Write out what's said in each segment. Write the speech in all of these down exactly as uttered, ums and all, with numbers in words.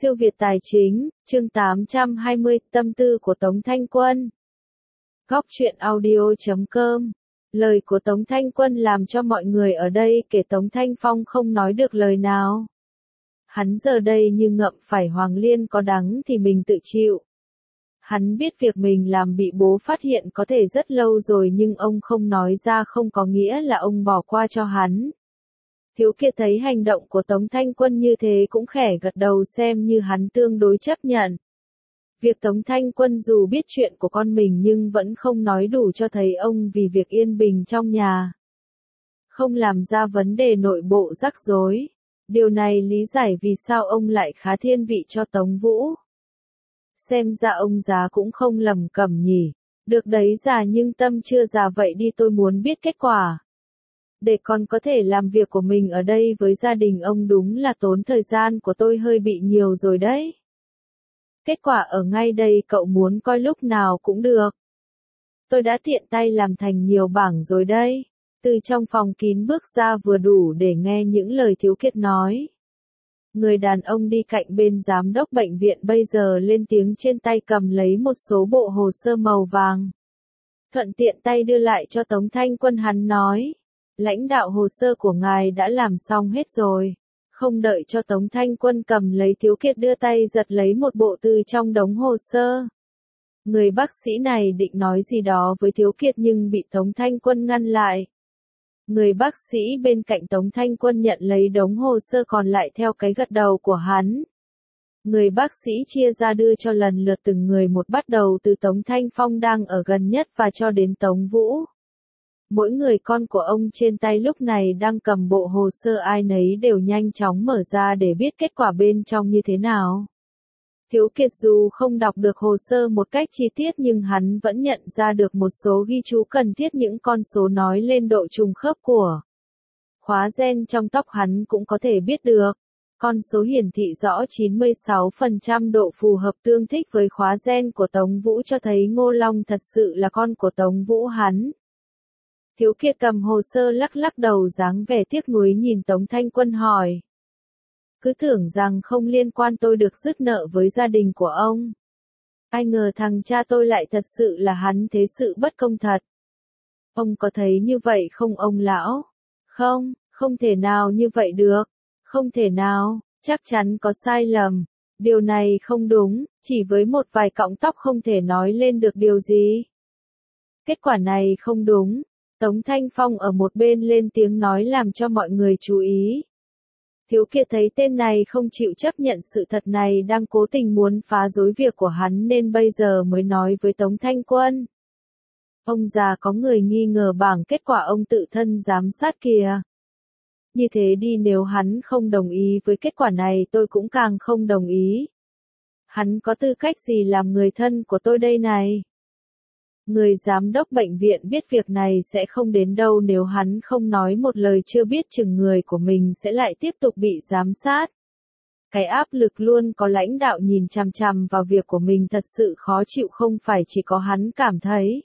Siêu Việt Tài Chính, chương tám trăm hai mươi, tâm tư của Tống Thanh Quân. Góc truyện audio chấm com. Lời của Tống Thanh Quân làm cho mọi người ở đây kể Tống Thanh Phong không nói được lời nào. Hắn giờ đây như ngậm phải hoàng liên có đắng thì mình tự chịu. Hắn biết việc mình làm bị bố phát hiện có thể rất lâu rồi nhưng ông không nói ra không có nghĩa là ông bỏ qua cho hắn. Thiếu Kiệt thấy hành động của Tống Thanh Quân như thế cũng khẽ gật đầu xem như hắn tương đối chấp nhận. Việc Tống Thanh Quân dù biết chuyện của con mình nhưng vẫn không nói đủ cho thấy ông vì việc yên bình trong nhà. Không làm ra vấn đề nội bộ rắc rối. Điều này lý giải vì sao ông lại khá thiên vị cho Tống Vũ. Xem ra ông già cũng không lầm cẩm nhỉ. Được đấy già nhưng tâm chưa già vậy đi, tôi muốn biết kết quả. Để con có thể làm việc của mình ở đây với gia đình ông đúng là tốn thời gian của tôi hơi bị nhiều rồi đấy. Kết quả ở ngay đây cậu muốn coi lúc nào cũng được. Tôi đã tiện tay làm thành nhiều bảng rồi đây. Từ trong phòng kín bước ra vừa đủ để nghe những lời Thiếu Kiệt nói. Người đàn ông đi cạnh bên giám đốc bệnh viện bây giờ lên tiếng trên tay cầm lấy một số bộ hồ sơ màu vàng. Thuận tiện tay đưa lại cho Tống Thanh Quân, hắn nói. Lãnh đạo hồ sơ của ngài đã làm xong hết rồi. Không đợi cho Tống Thanh Quân cầm lấy, Thiếu Kiệt đưa tay giật lấy một bộ từ trong đống hồ sơ. Người bác sĩ này định nói gì đó với Thiếu Kiệt nhưng bị Tống Thanh Quân ngăn lại. Người bác sĩ bên cạnh Tống Thanh Quân nhận lấy đống hồ sơ còn lại theo cái gật đầu của hắn. Người bác sĩ chia ra đưa cho lần lượt từng người một, bắt đầu từ Tống Thanh Phong đang ở gần nhất và cho đến Tống Vũ. Mỗi người con của ông trên tay lúc này đang cầm bộ hồ sơ, ai nấy đều nhanh chóng mở ra để biết kết quả bên trong như thế nào. Thiếu Kiệt dù không đọc được hồ sơ một cách chi tiết nhưng hắn vẫn nhận ra được một số ghi chú cần thiết, những con số nói lên độ trùng khớp của khóa gen trong tóc hắn cũng có thể biết được. Con số hiển thị rõ chín mươi sáu phần trăm độ phù hợp tương thích với khóa gen của Tống Vũ cho thấy Ngô Long thật sự là con của Tống Vũ hắn. Thiếu Kiệt cầm hồ sơ lắc lắc đầu dáng vẻ tiếc nuối nhìn Tống Thanh Quân hỏi. Cứ tưởng rằng không liên quan tôi được dứt nợ với gia đình của ông. Ai ngờ thằng cha tôi lại thật sự là hắn, thế sự bất công thật. Ông có thấy như vậy không ông lão? Không, không thể nào như vậy được. Không thể nào, chắc chắn có sai lầm. Điều này không đúng, chỉ với một vài cọng tóc không thể nói lên được điều gì. Kết quả này không đúng. Tống Thanh Phong ở một bên lên tiếng nói làm cho mọi người chú ý. Thiếu Kiệt thấy tên này không chịu chấp nhận sự thật này, đang cố tình muốn phá rối việc của hắn nên bây giờ mới nói với Tống Thanh Quân. Ông già, có người nghi ngờ bảng kết quả ông tự thân giám sát kìa. Như thế đi, nếu hắn không đồng ý với kết quả này tôi cũng càng không đồng ý. Hắn có tư cách gì làm người thân của tôi đây này? Người giám đốc bệnh viện biết việc này sẽ không đến đâu nếu hắn không nói một lời, chưa biết chừng người của mình sẽ lại tiếp tục bị giám sát. Cái áp lực luôn có lãnh đạo nhìn chằm chằm vào việc của mình thật sự khó chịu, không phải chỉ có hắn cảm thấy.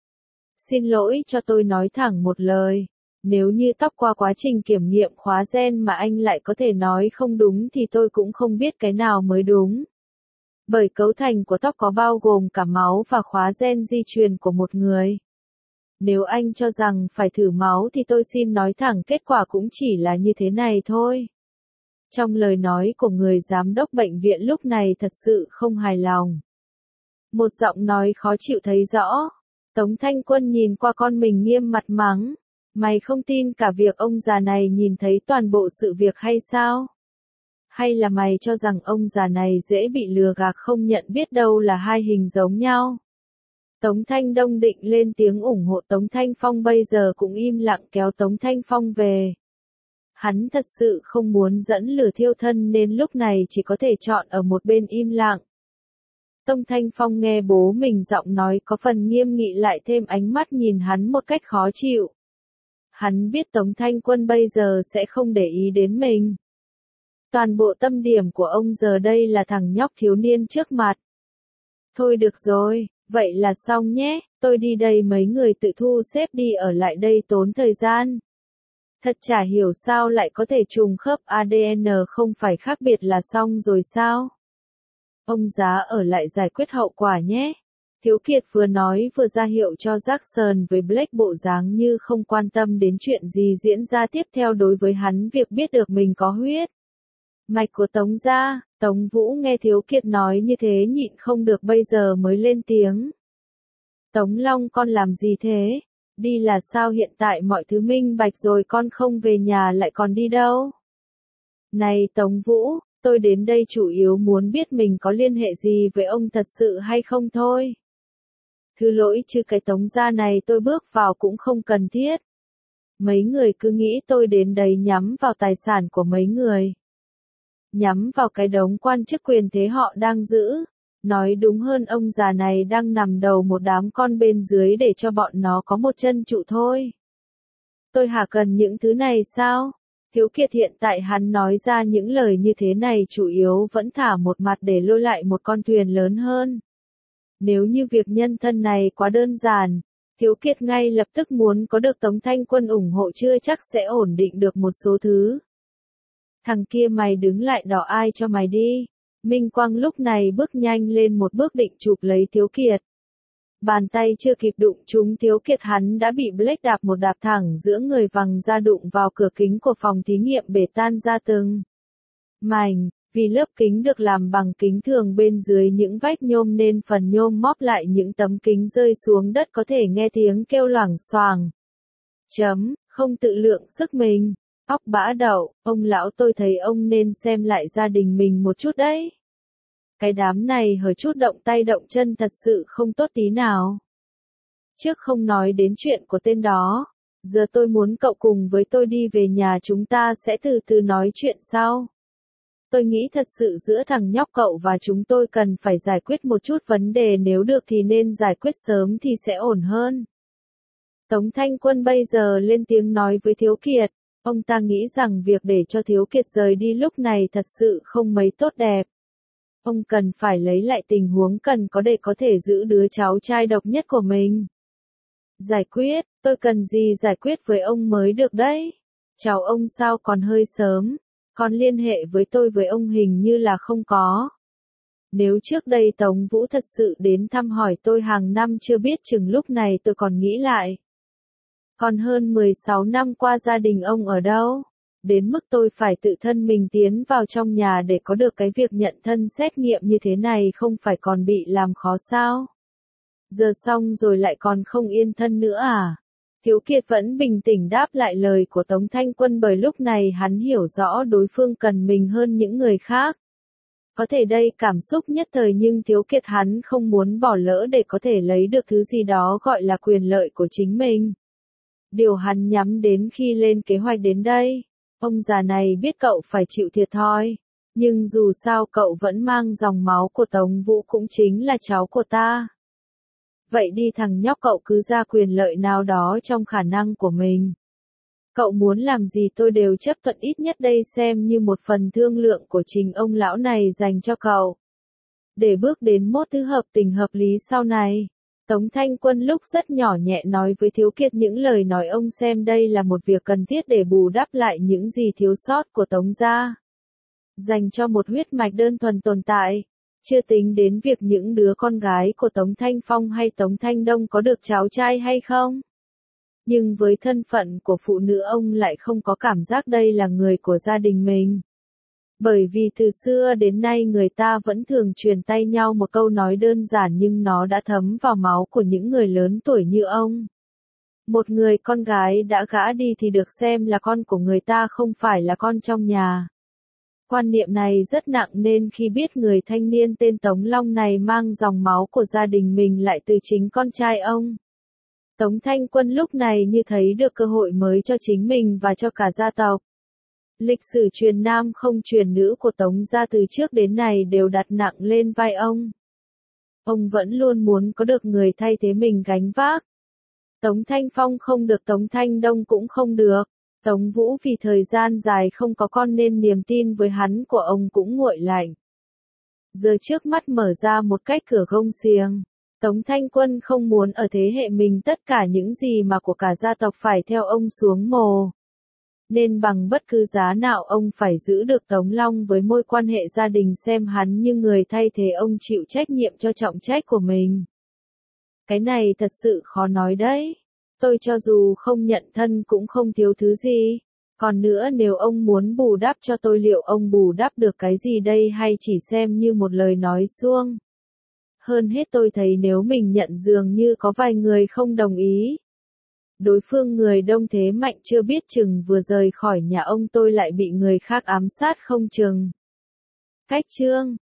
Xin lỗi, cho tôi nói thẳng một lời. Nếu như tóc qua quá trình kiểm nghiệm khóa gen mà anh lại có thể nói không đúng thì tôi cũng không biết cái nào mới đúng. Bởi cấu thành của tóc có bao gồm cả máu và khóa gen di truyền của một người. Nếu anh cho rằng phải thử máu thì tôi xin nói thẳng kết quả cũng chỉ là như thế này thôi. Trong lời nói của người giám đốc bệnh viện lúc này thật sự không hài lòng. Một giọng nói khó chịu thấy rõ. Tống Thanh Quân nhìn qua con mình nghiêm mặt mắng. Mày không tin cả việc ông già này nhìn thấy toàn bộ sự việc hay sao? Hay là mày cho rằng ông già này dễ bị lừa gạt không nhận biết đâu là hai hình giống nhau? Tống Thanh Đông định lên tiếng ủng hộ Tống Thanh Phong bây giờ cũng im lặng kéo Tống Thanh Phong về. Hắn thật sự không muốn dẫn lửa thiêu thân nên lúc này chỉ có thể chọn ở một bên im lặng. Tống Thanh Phong nghe bố mình giọng nói có phần nghiêm nghị lại thêm ánh mắt nhìn hắn một cách khó chịu. Hắn biết Tống Thanh Quân bây giờ sẽ không để ý đến mình. Toàn bộ tâm điểm của ông giờ đây là thằng nhóc thiếu niên trước mặt. Thôi được rồi, vậy là xong nhé, tôi đi đây, mấy người tự thu xếp đi, ở lại đây tốn thời gian. Thật chả hiểu sao lại có thể trùng khớp a đê en, không phải khác biệt là xong rồi sao? Ông giá ở lại giải quyết hậu quả nhé. Thiếu Kiệt vừa nói vừa ra hiệu cho Jackson với Blake bộ dáng như không quan tâm đến chuyện gì diễn ra tiếp theo đối với hắn việc biết được mình có huyết mạch của Tống gia. Tống Vũ nghe Thiếu Kiệt nói như thế nhịn không được bây giờ mới lên tiếng. Tống Long con làm gì thế? Đi là sao hiện tại mọi thứ minh bạch rồi con không về nhà lại còn đi đâu? Này Tống Vũ, tôi đến đây chủ yếu muốn biết mình có liên hệ gì với ông thật sự hay không thôi. Thứ lỗi chứ cái Tống gia này tôi bước vào cũng không cần thiết. Mấy người cứ nghĩ tôi đến đây nhắm vào tài sản của mấy người. Nhắm vào cái đống quan chức quyền thế họ đang giữ. Nói đúng hơn ông già này đang nằm đầu một đám con bên dưới để cho bọn nó có một chân trụ thôi. Tôi hả cần những thứ này sao? Thiếu Kiệt hiện tại hắn nói ra những lời như thế này chủ yếu vẫn thả một mặt để lôi lại một con thuyền lớn hơn. Nếu như việc nhân thân này quá đơn giản, Thiếu Kiệt ngay lập tức muốn có được Tống Thanh Quân ủng hộ chưa chắc sẽ ổn định được một số thứ. Thằng kia mày đứng lại đỏ ai cho mày đi. Minh Quang lúc này bước nhanh lên một bước định chụp lấy Thiếu Kiệt. Bàn tay chưa kịp đụng trúng Thiếu Kiệt hắn đã bị Blake đạp một đạp thẳng giữa người văng ra đụng vào cửa kính của phòng thí nghiệm bể tan ra từng mảnh. Vì lớp kính được làm bằng kính thường bên dưới những vách nhôm nên phần nhôm móp lại những tấm kính rơi xuống đất có thể nghe tiếng kêu loảng xoảng. Chấm, không tự lượng sức mình. Óc bã đậu, ông lão tôi thấy ông nên xem lại gia đình mình một chút đấy. Cái đám này hở chút động tay động chân thật sự không tốt tí nào. Trước không nói đến chuyện của tên đó, giờ tôi muốn cậu cùng với tôi đi về nhà chúng ta sẽ từ từ nói chuyện sau. Tôi nghĩ thật sự giữa thằng nhóc cậu và chúng tôi cần phải giải quyết một chút vấn đề nếu được thì nên giải quyết sớm thì sẽ ổn hơn. Tống Thanh Quân bây giờ lên tiếng nói với Thiếu Kiệt. Ông ta nghĩ rằng việc để cho Thiếu Kiệt rời đi lúc này thật sự không mấy tốt đẹp. Ông cần phải lấy lại tình huống cần có để có thể giữ đứa cháu trai độc nhất của mình. Giải quyết, tôi cần gì giải quyết với ông mới được đấy. Chào ông sao còn hơi sớm, còn liên hệ với tôi với ông hình như là không có. Nếu trước đây Tống Vũ thật sự đến thăm hỏi tôi hàng năm chưa biết chừng lúc này tôi còn nghĩ lại. Còn hơn mười sáu năm qua gia đình ông ở đâu? Đến mức tôi phải tự thân mình tiến vào trong nhà để có được cái việc nhận thân xét nghiệm như thế này không phải còn bị làm khó sao? Giờ xong rồi lại còn không yên thân nữa à? Thiếu Kiệt vẫn bình tĩnh đáp lại lời của Tống Thanh Quân bởi lúc này hắn hiểu rõ đối phương cần mình hơn những người khác. Có thể đây cảm xúc nhất thời nhưng Thiếu Kiệt hắn không muốn bỏ lỡ để có thể lấy được thứ gì đó gọi là quyền lợi của chính mình. Điều hắn nhắm đến khi lên kế hoạch đến đây. Ông già này biết cậu phải chịu thiệt thòi. Nhưng dù sao cậu vẫn mang dòng máu của Tống Vũ cũng chính là cháu của ta. Vậy đi thằng nhóc cậu cứ ra quyền lợi nào đó trong khả năng của mình. Cậu muốn làm gì tôi đều chấp thuận ít nhất đây xem như một phần thương lượng của trình ông lão này dành cho cậu. Để bước đến mốt thứ hợp tình hợp lý sau này. Tống Thanh Quân lúc rất nhỏ nhẹ nói với Thiếu Kiệt những lời nói ông xem đây là một việc cần thiết để bù đắp lại những gì thiếu sót của Tống gia. Dành cho một huyết mạch đơn thuần tồn tại. Chưa tính đến việc những đứa con gái của Tống Thanh Phong hay Tống Thanh Đông có được cháu trai hay không. Nhưng với thân phận của phụ nữ ông lại không có cảm giác đây là người của gia đình mình. Bởi vì từ xưa đến nay người ta vẫn thường truyền tay nhau một câu nói đơn giản nhưng nó đã thấm vào máu của những người lớn tuổi như ông. Một người con gái đã gả đi thì được xem là con của người ta không phải là con trong nhà. Quan niệm này rất nặng nên khi biết người thanh niên tên Tống Long này mang dòng máu của gia đình mình lại từ chính con trai ông. Tống Thanh Quân lúc này như thấy được cơ hội mới cho chính mình và cho cả gia tộc. Lịch sử truyền nam không truyền nữ của Tống gia từ trước đến nay đều đặt nặng lên vai ông. Ông vẫn luôn muốn có được người thay thế mình gánh vác. Tống Thanh Phong không được Tống Thanh Đông cũng không được. Tống Vũ vì thời gian dài không có con nên niềm tin với hắn của ông cũng nguội lạnh. Giờ trước mắt mở ra một cách cửa gông xiềng. Tống Thanh Quân không muốn ở thế hệ mình tất cả những gì mà của cả gia tộc phải theo ông xuống mồ. Nên bằng bất cứ giá nào ông phải giữ được Tống Long với mối quan hệ gia đình xem hắn như người thay thế ông chịu trách nhiệm cho trọng trách của mình. Cái này thật sự khó nói đấy. Tôi cho dù không nhận thân cũng không thiếu thứ gì. Còn nữa nếu ông muốn bù đắp cho tôi liệu ông bù đắp được cái gì đây hay chỉ xem như một lời nói suông? Hơn hết tôi thấy nếu mình nhận dường như có vài người không đồng ý. Đối phương người đông thế mạnh chưa biết chừng vừa rời khỏi nhà ông tôi lại bị người khác ám sát không chừng. Cách chương